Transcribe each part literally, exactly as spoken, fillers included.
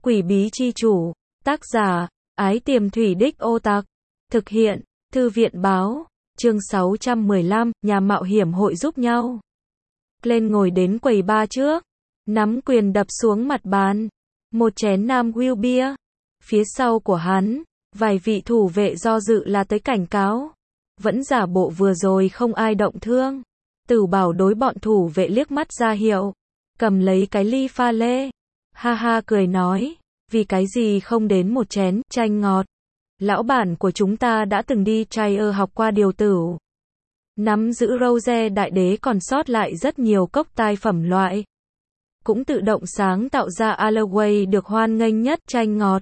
Quỷ bí chi chủ, tác giả, Ái Tiềm Thủy Đích Ô Tặc, thực hiện, Thư viện báo, chương sáu trăm mười lăm, nhà mạo hiểm hội giúp nhau. Lên ngồi đến quầy ba trước, nắm quyền đập xuống mặt bàn, một chén Nam Will bia, phía sau của hắn, vài vị thủ vệ do dự là tới cảnh cáo, vẫn giả bộ vừa rồi không ai động thương. Tử Bảo đối bọn thủ vệ liếc mắt ra hiệu, cầm lấy cái ly pha lê, ha ha cười nói, vì cái gì không đến một chén chanh ngọt. Lão bản của chúng ta đã từng đi Trier học qua điều tử. Nắm giữ rose đại đế còn sót lại rất nhiều cốc tai phẩm loại. Cũng tự động sáng tạo ra Alloway được hoan nghênh nhất chanh ngọt.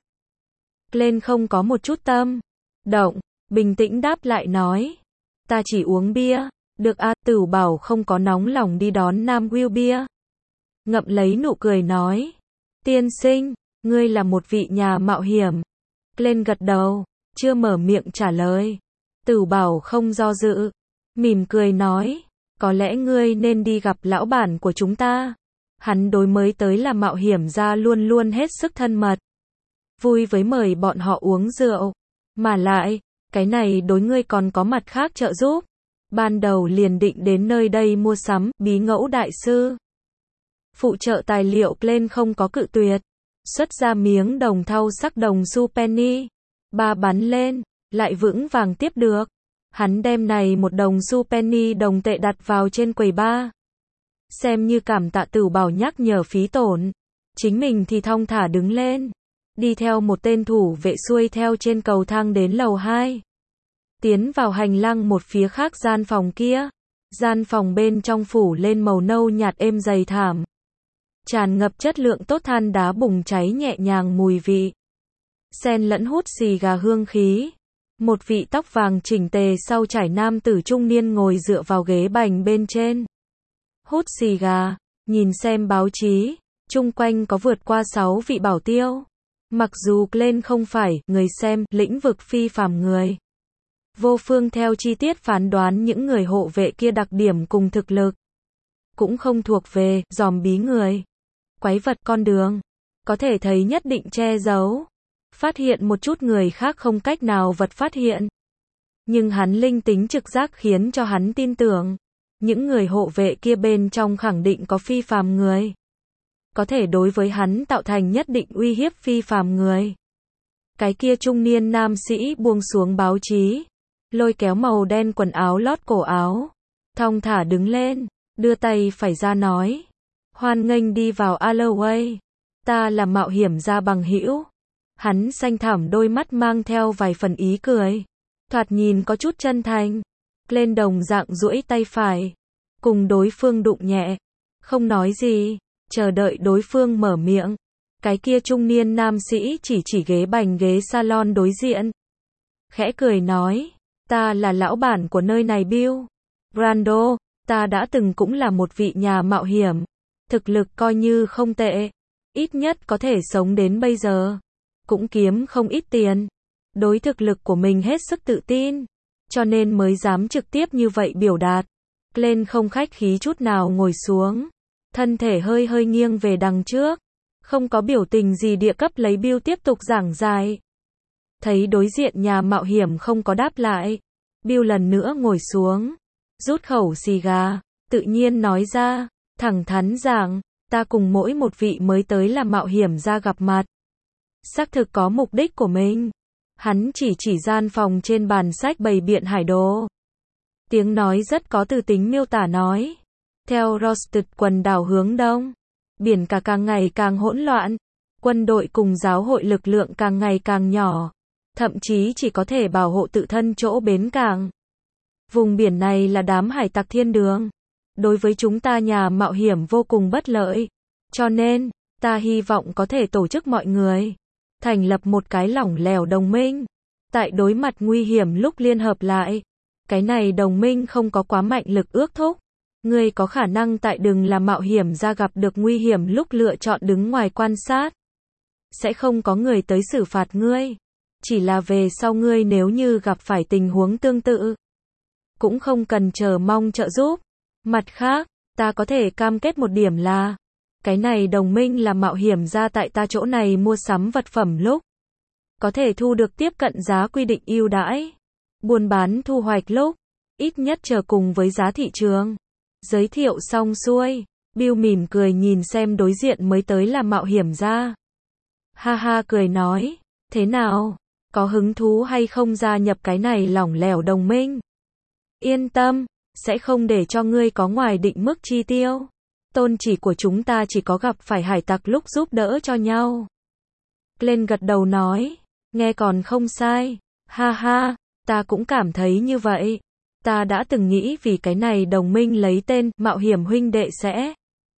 Lên không có một chút tâm động, bình tĩnh đáp lại nói, ta chỉ uống bia. Được a, Tử Bảo không có nóng lòng đi đón Nam Will bia. Ngậm lấy nụ cười nói, tiên sinh, ngươi là một vị nhà mạo hiểm. Lên gật đầu, chưa mở miệng trả lời. Tử Bảo không do dự, mỉm cười nói, có lẽ ngươi nên đi gặp lão bản của chúng ta. Hắn đối mới tới là mạo hiểm ra luôn luôn hết sức thân mật. Vui với mời bọn họ uống rượu. Mà lại, cái này đối ngươi còn có mặt khác trợ giúp. Ban đầu liền định đến nơi đây mua sắm, bí ngẫu đại sư. Phụ trợ tài liệu lên không có cự tuyệt. Xuất ra miếng đồng thau sắc đồng xu penny. Ba bắn lên, lại vững vàng tiếp được. Hắn đem này một đồng xu penny đồng tệ đặt vào trên quầy ba. Xem như cảm tạ Tử Bảo nhắc nhở phí tổn. Chính mình thì thong thả đứng lên. Đi theo một tên thủ vệ xuôi theo trên cầu thang đến lầu hai. Tiến vào hành lang một phía khác gian phòng kia. Gian phòng bên trong phủ lên màu nâu nhạt êm dày thảm. Tràn ngập chất lượng tốt than đá bùng cháy nhẹ nhàng mùi vị. Xen lẫn hút xì gà hương khí. Một vị tóc vàng chỉnh tề sau trải nam tử trung niên ngồi dựa vào ghế bành bên trên. Hút xì gà, nhìn xem báo chí, chung quanh có vượt qua sáu vị bảo tiêu. Mặc dù lên không phải người xem lĩnh vực phi phàm người. Vô phương theo chi tiết phán đoán những người hộ vệ kia đặc điểm cùng thực lực. Cũng không thuộc về dòm bí người. Quái vật con đường. Có thể thấy nhất định che giấu. Phát hiện một chút người khác không cách nào vật phát hiện. Nhưng hắn linh tính trực giác khiến cho hắn tin tưởng. Những người hộ vệ kia bên trong khẳng định có phi phàm người. Có thể đối với hắn tạo thành nhất định uy hiếp phi phàm người. Cái kia trung niên nam sĩ buông xuống báo chí. Lôi kéo màu đen quần áo lót cổ áo. Thong thả đứng lên. Đưa tay phải ra nói. Hoan nghênh đi vào Alloway. Ta là mạo hiểm gia bằng hữu. Hắn xanh thẳm đôi mắt mang theo vài phần ý cười. Thoạt nhìn có chút chân thành. Lên đồng dạng duỗi tay phải. Cùng đối phương đụng nhẹ. Không nói gì. Chờ đợi đối phương mở miệng. Cái kia trung niên nam sĩ chỉ chỉ ghế bành ghế salon đối diện. Khẽ cười nói. Ta là lão bản của nơi này Bill. Brando. Ta đã từng cũng là một vị nhà mạo hiểm. Thực lực coi như không tệ. Ít nhất có thể sống đến bây giờ. Cũng kiếm không ít tiền. Đối thực lực của mình hết sức tự tin. Cho nên mới dám trực tiếp như vậy biểu đạt. Lên không khách khí chút nào ngồi xuống. Thân thể hơi hơi nghiêng về đằng trước. Không có biểu tình gì địa cấp lấy Bill tiếp tục giảng giải. Thấy đối diện nhà mạo hiểm không có đáp lại. Bill lần nữa ngồi xuống. Rút khẩu xì gà. Tự nhiên nói ra. Thẳng thắn giảng. Ta cùng mỗi một vị mới tới là mạo hiểm ra gặp mặt. Xác thực có mục đích của mình. Hắn chỉ chỉ gian phòng trên bàn sách bày biện hải đồ. Tiếng nói rất có từ tính miêu tả nói. Theo Rosted quần đảo hướng đông. Biển cả càng ngày càng hỗn loạn. Quân đội cùng giáo hội lực lượng càng ngày càng nhỏ. Thậm chí chỉ có thể bảo hộ tự thân chỗ bến cảng. Vùng biển này là đám hải tặc thiên đường. Đối với chúng ta nhà mạo hiểm vô cùng bất lợi. Cho nên, ta hy vọng có thể tổ chức mọi người. Thành lập một cái lỏng lẻo đồng minh. Tại đối mặt nguy hiểm lúc liên hợp lại. Cái này đồng minh không có quá mạnh lực ước thúc. Ngươi có khả năng tại đừng là mạo hiểm ra gặp được nguy hiểm lúc lựa chọn đứng ngoài quan sát. Sẽ không có người tới xử phạt ngươi. Chỉ là về sau ngươi nếu như gặp phải tình huống tương tự. Cũng không cần chờ mong trợ giúp. Mặt khác, ta có thể cam kết một điểm là. Cái này đồng minh là mạo hiểm ra tại ta chỗ này mua sắm vật phẩm lúc có thể thu được tiếp cận giá quy định ưu đãi. Buôn bán thu hoạch lúc ít nhất chờ cùng với giá thị trường. Giới thiệu xong xuôi, Bill mỉm cười nhìn xem đối diện mới tới là mạo hiểm ra. Ha ha cười nói, thế nào, có hứng thú hay không gia nhập cái này lỏng lẻo đồng minh? Yên tâm, sẽ không để cho ngươi có ngoài định mức chi tiêu. Tôn chỉ của chúng ta chỉ có gặp phải hải tặc lúc giúp đỡ cho nhau. Glenn gật đầu nói, nghe còn không sai, ha ha, ta cũng cảm thấy như vậy. Ta đã từng nghĩ vì cái này đồng minh lấy tên mạo hiểm huynh đệ sẽ.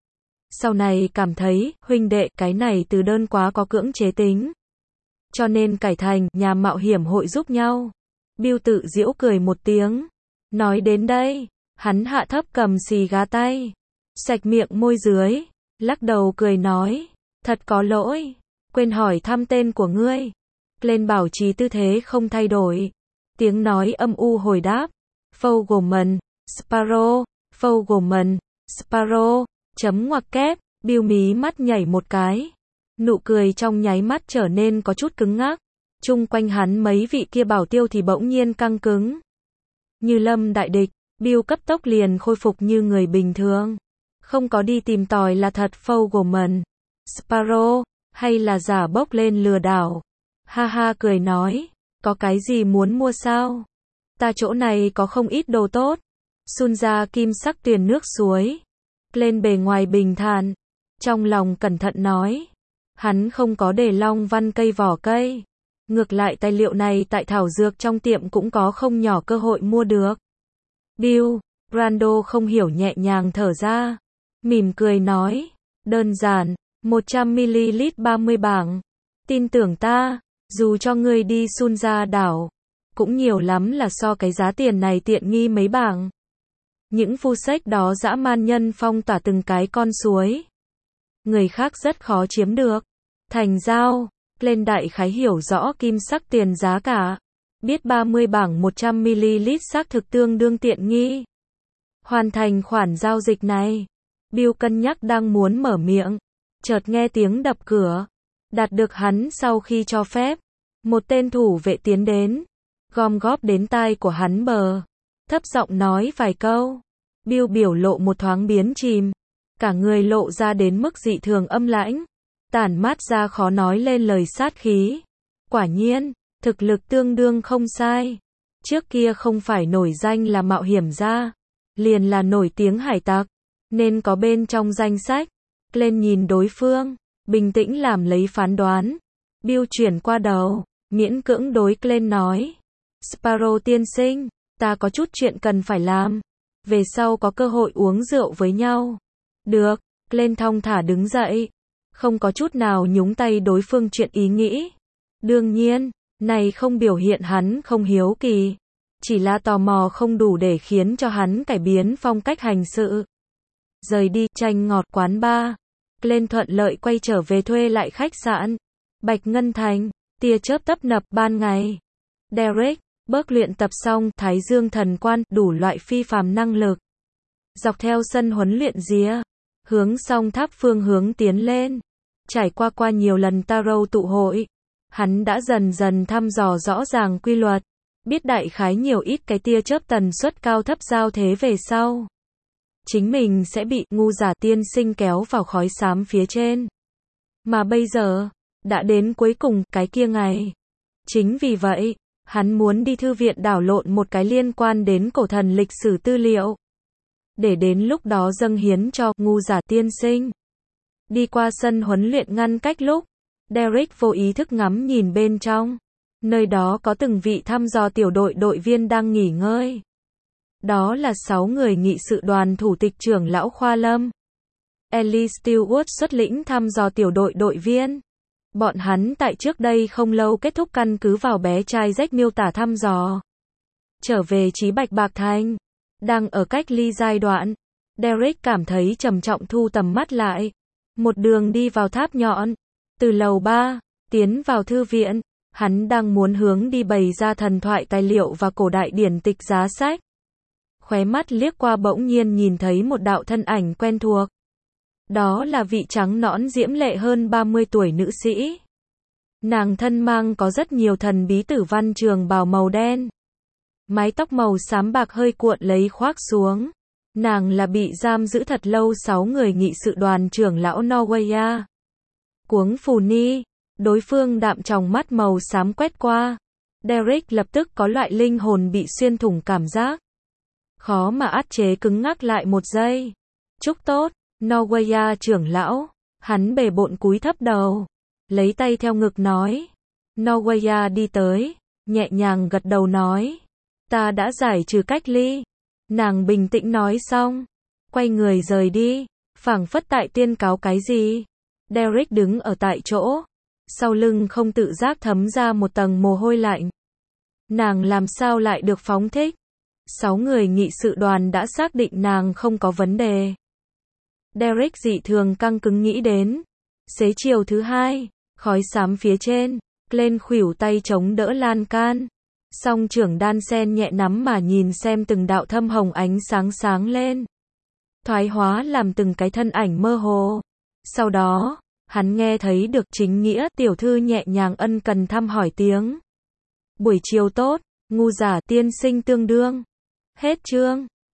Sau này cảm thấy huynh đệ cái này từ đơn quá có cưỡng chế tính. Cho nên cải thành nhà mạo hiểm hội giúp nhau. Bill tự giễu cười một tiếng. Nói đến đây, hắn hạ thấp cầm xì gà tay. Sạch miệng môi dưới, lắc đầu cười nói, thật có lỗi, quên hỏi thăm tên của ngươi. Glenn bảo trì tư thế không thay đổi. Tiếng nói âm u hồi đáp, Fogelman, Sparrow, Fogelman, Sparrow, chấm ngoặc kép, Bill mí mắt nhảy một cái. Nụ cười trong nháy mắt trở nên có chút cứng ngắc. Chung quanh hắn mấy vị kia bảo tiêu thì bỗng nhiên căng cứng. Như lâm đại địch, Bill cấp tốc liền khôi phục như người bình thường. Không có đi tìm tòi là thật Fogelman, Sparrow, hay là giả bốc lên lừa đảo. Ha ha cười nói, có cái gì muốn mua sao? Ta chỗ này có không ít đồ tốt. Sun ra kim sắc tuyền nước suối. Lên bề ngoài bình thản, trong lòng cẩn thận nói. Hắn không có để long văn cây vỏ cây. Ngược lại tài liệu này tại thảo dược trong tiệm cũng có không nhỏ cơ hội mua được. Bill, Brando không hiểu nhẹ nhàng thở ra. Mỉm cười nói, đơn giản, một trăm mi li lít ba mươi bảng. Tin tưởng ta, dù cho ngươi đi Sun ra đảo, cũng nhiều lắm là so cái giá tiền này tiện nghi mấy bảng. Những phu sách đó dã man nhân phong tỏa từng cái con suối. Người khác rất khó chiếm được. Thành giao, lên đại khái hiểu rõ kim sắc tiền giá cả. Biết ba mươi bảng một trăm mi li lít xác thực tương đương tiện nghi. Hoàn thành khoản giao dịch này. Bill cân nhắc đang muốn mở miệng. Chợt nghe tiếng đập cửa. Đạt được hắn sau khi cho phép. Một tên thủ vệ tiến đến. Gom góp đến tai của hắn bờ. Thấp giọng nói vài câu. Bill biểu lộ một thoáng biến chìm. Cả người lộ ra đến mức dị thường âm lãnh. Tản mát ra khó nói lên lời sát khí. Quả nhiên, thực lực tương đương không sai. Trước kia không phải nổi danh là mạo hiểm gia, liền là nổi tiếng hải tặc, nên có bên trong danh sách. Lên nhìn đối phương, bình tĩnh làm lấy phán đoán. Bill chuyển qua đầu, miễn cưỡng đối Glenn nói. Sparrow tiên sinh, ta có chút chuyện cần phải làm. Về sau có cơ hội uống rượu với nhau. Được, Glenn thong thả đứng dậy. Không có chút nào nhúng tay đối phương chuyện ý nghĩ. Đương nhiên, này không biểu hiện hắn không hiếu kỳ. Chỉ là tò mò không đủ để khiến cho hắn cải biến phong cách hành sự. Rời đi chanh ngọt quán bar. Glenn thuận lợi quay trở về thuê lại khách sạn. Bạch Ngân Thành, tia chớp tấp nập ban ngày. Derek, Burke luyện tập xong, Thái Dương thần quan, đủ loại phi phàm năng lực. Dọc theo sân huấn luyện rìa, hướng song tháp phương hướng tiến lên. Trải qua qua nhiều lần tarot tụ hội, hắn đã dần dần thăm dò rõ ràng quy luật, biết đại khái nhiều ít cái tia chớp tần suất cao thấp giao thế về sau. Chính mình sẽ bị ngu giả tiên sinh kéo vào khói xám phía trên. Mà bây giờ, đã đến cuối cùng cái kia ngày. Chính vì vậy, hắn muốn đi thư viện đảo lộn một cái liên quan đến cổ thần lịch sử tư liệu. Để đến lúc đó dâng hiến cho ngu giả tiên sinh. Đi qua sân huấn luyện ngăn cách lúc, Derek vô ý thức ngắm nhìn bên trong. Nơi đó có từng vị thăm dò tiểu đội đội viên đang nghỉ ngơi. Đó là sáu người nghị sự đoàn thủ tịch trưởng lão Khoa Lâm. Ellie Stewart xuất lĩnh thăm dò tiểu đội đội viên. Bọn hắn tại trước đây không lâu kết thúc căn cứ vào bé trai Jack miêu tả thăm dò. Trở về Trí Bạch Bạc Thành. Đang ở cách ly giai đoạn. Derek cảm thấy trầm trọng thu tầm mắt lại. Một đường đi vào tháp nhọn. Từ lầu ba, tiến vào thư viện. Hắn đang muốn hướng đi bày ra thần thoại tài liệu và cổ đại điển tịch giá sách. Khóe mắt liếc qua bỗng nhiên nhìn thấy một đạo thân ảnh quen thuộc. Đó là vị trắng nõn diễm lệ hơn ba mươi tuổi nữ sĩ. Nàng thân mang có rất nhiều thần bí tử văn trường bào màu đen. Mái tóc màu xám bạc hơi cuộn lấy khoác xuống. Nàng là bị giam giữ thật lâu sáu người nghị sự đoàn trưởng lão Norwaya. Cuống phù ni, đối phương đạm tròng mắt màu xám quét qua. Derek lập tức có loại linh hồn bị xuyên thủng cảm giác. Khó mà át chế cứng ngắc lại một giây. Chúc tốt, Norwaya trưởng lão. Hắn bề bộn cúi thấp đầu. Lấy tay theo ngực nói. Norwaya đi tới. Nhẹ nhàng gật đầu nói. Ta đã giải trừ cách ly. Nàng bình tĩnh nói xong. Quay người rời đi. Phảng phất tại tuyên cáo cái gì. Derek đứng ở tại chỗ. Sau lưng không tự giác thấm ra một tầng mồ hôi lạnh. Nàng làm sao lại được phóng thích? Sáu người nghị sự đoàn đã xác định nàng không có vấn đề. Derek dị thường căng cứng nghĩ đến. Xế chiều thứ hai, khói xám phía trên, lên khuỷu tay chống đỡ lan can. Song trưởng đan sen nhẹ nắm mà nhìn xem từng đạo thâm hồng ánh sáng sáng lên. Thoái hóa làm từng cái thân ảnh mơ hồ. Sau đó, hắn nghe thấy được chính nghĩa tiểu thư nhẹ nhàng ân cần thăm hỏi tiếng. Buổi chiều tốt, ngu giả tiên sinh tương đương. Hết chương.